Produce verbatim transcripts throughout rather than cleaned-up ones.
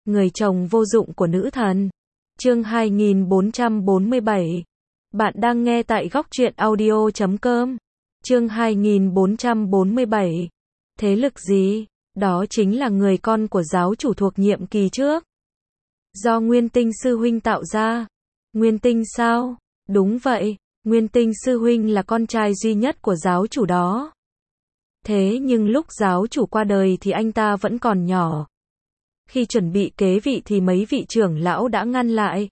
Người chồng vô dụng của nữ thần. Chương hai nghìn bốn trăm bốn mươi bảy. Bạn đang nghe tại góc truyện audio chấm com. Chương hai nghìn bốn trăm bốn mươi bảy. Thế lực gì? Đó chính là người con của giáo chủ thuộc nhiệm kỳ trước. Do Nguyên Tinh sư huynh tạo ra. Nguyên Tinh sao? Đúng vậy, Nguyên Tinh sư huynh là con trai duy nhất của giáo chủ đó. Thế nhưng lúc giáo chủ qua đời thì anh ta vẫn còn nhỏ. Khi chuẩn bị kế vị thì mấy vị trưởng lão đã ngăn lại.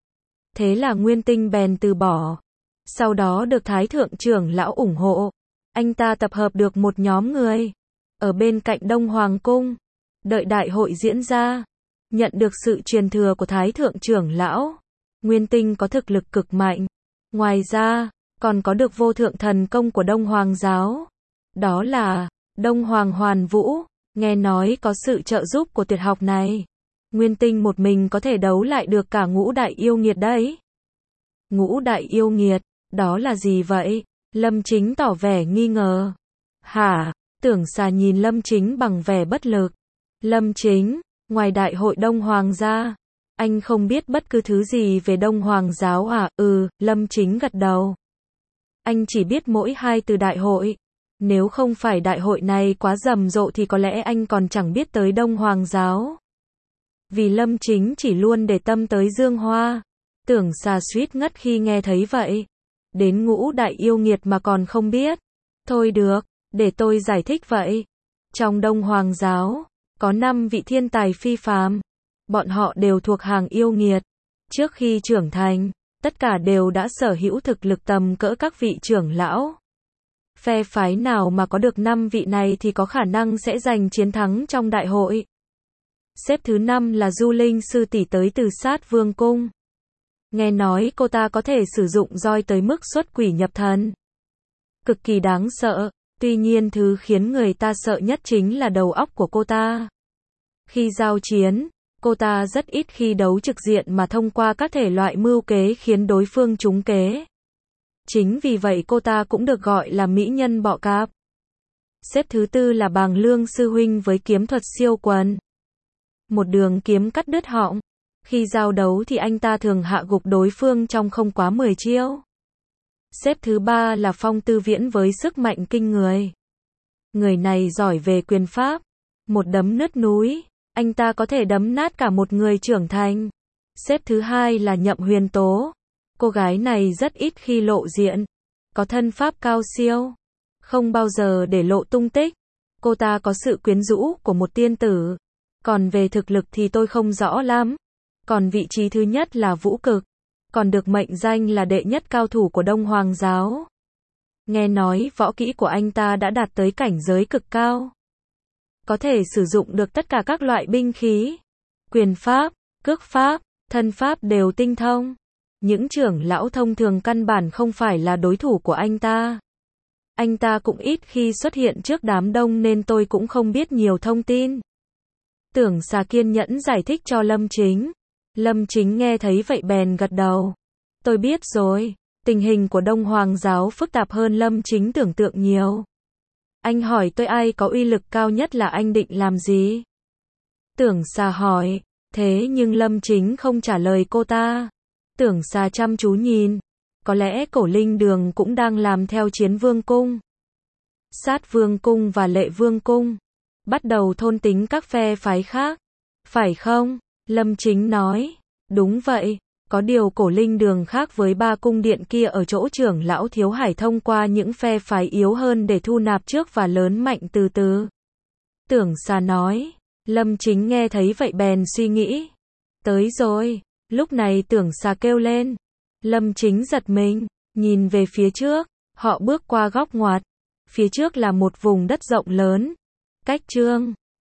Thế là Nguyên Tinh bèn từ bỏ. Sau đó được Thái thượng trưởng lão ủng hộ. Anh ta tập hợp được một nhóm người. Ở bên cạnh Đông Hoàng cung. Đợi đại hội diễn ra. Nhận được sự truyền thừa của Thái thượng trưởng lão. Nguyên Tinh có thực lực cực mạnh. Ngoài ra, còn có được vô thượng thần công của Đông Hoàng giáo. Đó là Đông Hoàng Hoàn Vũ. Nghe nói có sự trợ giúp của tuyệt học này. Nguyên Tinh một mình có thể đấu lại được cả ngũ đại yêu nghiệt đấy. Ngũ đại yêu nghiệt, đó là gì vậy? Lâm Chính tỏ vẻ nghi ngờ. Hả? Tưởng Xà nhìn Lâm Chính bằng vẻ bất lực. Lâm Chính, ngoài đại hội Đông Hoàng ra, anh không biết bất cứ thứ gì về Đông Hoàng giáo à? Ừ, Lâm Chính gật đầu. Anh chỉ biết mỗi hai từ đại hội. Nếu không phải đại hội này quá rầm rộ thì có lẽ anh còn chẳng biết tới Đông Hoàng giáo. Vì Lâm Chính chỉ luôn để tâm tới Dương Hoa. Tưởng Xà suýt ngất khi nghe thấy vậy. Đến ngũ đại yêu nghiệt mà còn không biết. Thôi được, để tôi giải thích vậy. Trong Đông Hoàng giáo, có năm vị thiên tài phi phàm. Bọn họ đều thuộc hàng yêu nghiệt. Trước khi trưởng thành, tất cả đều đã sở hữu thực lực tầm cỡ các vị trưởng lão. Phe phái nào mà có được năm vị này thì có khả năng sẽ giành chiến thắng trong đại hội. Xếp thứ năm là Du Linh sư tỷ tới từ Sát Vương cung. Nghe nói cô ta có thể sử dụng roi tới mức xuất quỷ nhập thần. Cực kỳ đáng sợ, tuy nhiên thứ khiến người ta sợ nhất chính là đầu óc của cô ta. Khi giao chiến, cô ta rất ít khi đấu trực diện mà thông qua các thể loại mưu kế khiến đối phương trúng kế. Chính vì vậy cô ta cũng được gọi là mỹ nhân bọ cạp. Xếp thứ tư là Bàng Lương sư huynh với kiếm thuật siêu quần. Một đường kiếm cắt đứt họng. Khi giao đấu thì anh ta thường hạ gục đối phương trong không quá mười chiêu. Xếp thứ ba là Phong Tư Viễn với sức mạnh kinh người. Người này giỏi về quyền pháp. Một đấm nứt núi, anh ta có thể đấm nát cả một người trưởng thành. Xếp thứ hai là Nhậm Huyền Tố. Cô gái này rất ít khi lộ diện. Có thân pháp cao siêu. Không bao giờ để lộ tung tích. Cô ta có sự quyến rũ của một tiên tử. Còn về thực lực thì tôi không rõ lắm. Còn vị trí thứ nhất là Vũ Cực. Còn được mệnh danh là đệ nhất cao thủ của Đông Hoàng giáo. Nghe nói võ kỹ của anh ta đã đạt tới cảnh giới cực cao. Có thể sử dụng được tất cả các loại binh khí. Quyền pháp, cước pháp, thân pháp đều tinh thông. Những trưởng lão thông thường căn bản không phải là đối thủ của anh ta. Anh ta cũng ít khi xuất hiện trước đám đông nên tôi cũng không biết nhiều thông tin. Tưởng Xà kiên nhẫn giải thích cho Lâm Chính. Lâm Chính nghe thấy vậy bèn gật đầu. Tôi biết rồi, tình hình của Đông Hoàng giáo phức tạp hơn Lâm Chính tưởng tượng nhiều. Anh hỏi tôi ai có uy lực cao nhất là anh định làm gì? Tưởng Xà hỏi, thế nhưng Lâm Chính không trả lời cô ta. Tưởng Xà chăm chú nhìn, có lẽ Cổ Linh Đường cũng đang làm theo Chiến Vương cung. Sát Vương cung và Lệ Vương cung bắt đầu thôn tính các phe phái khác. Phải không? Lâm Chính nói. Đúng vậy, có điều Cổ Linh Đường khác với ba cung điện kia ở chỗ trưởng lão Thiếu Hải thông qua những phe phái yếu hơn để thu nạp trước và lớn mạnh từ từ. Tưởng Xà nói. Lâm Chính nghe thấy vậy bèn suy nghĩ. Tới rồi. Lúc này Tưởng Xà kêu lên. Lâm Chính giật mình, nhìn về phía trước, họ bước qua góc ngoặt. Phía trước là một vùng đất rộng lớn. Cách Trương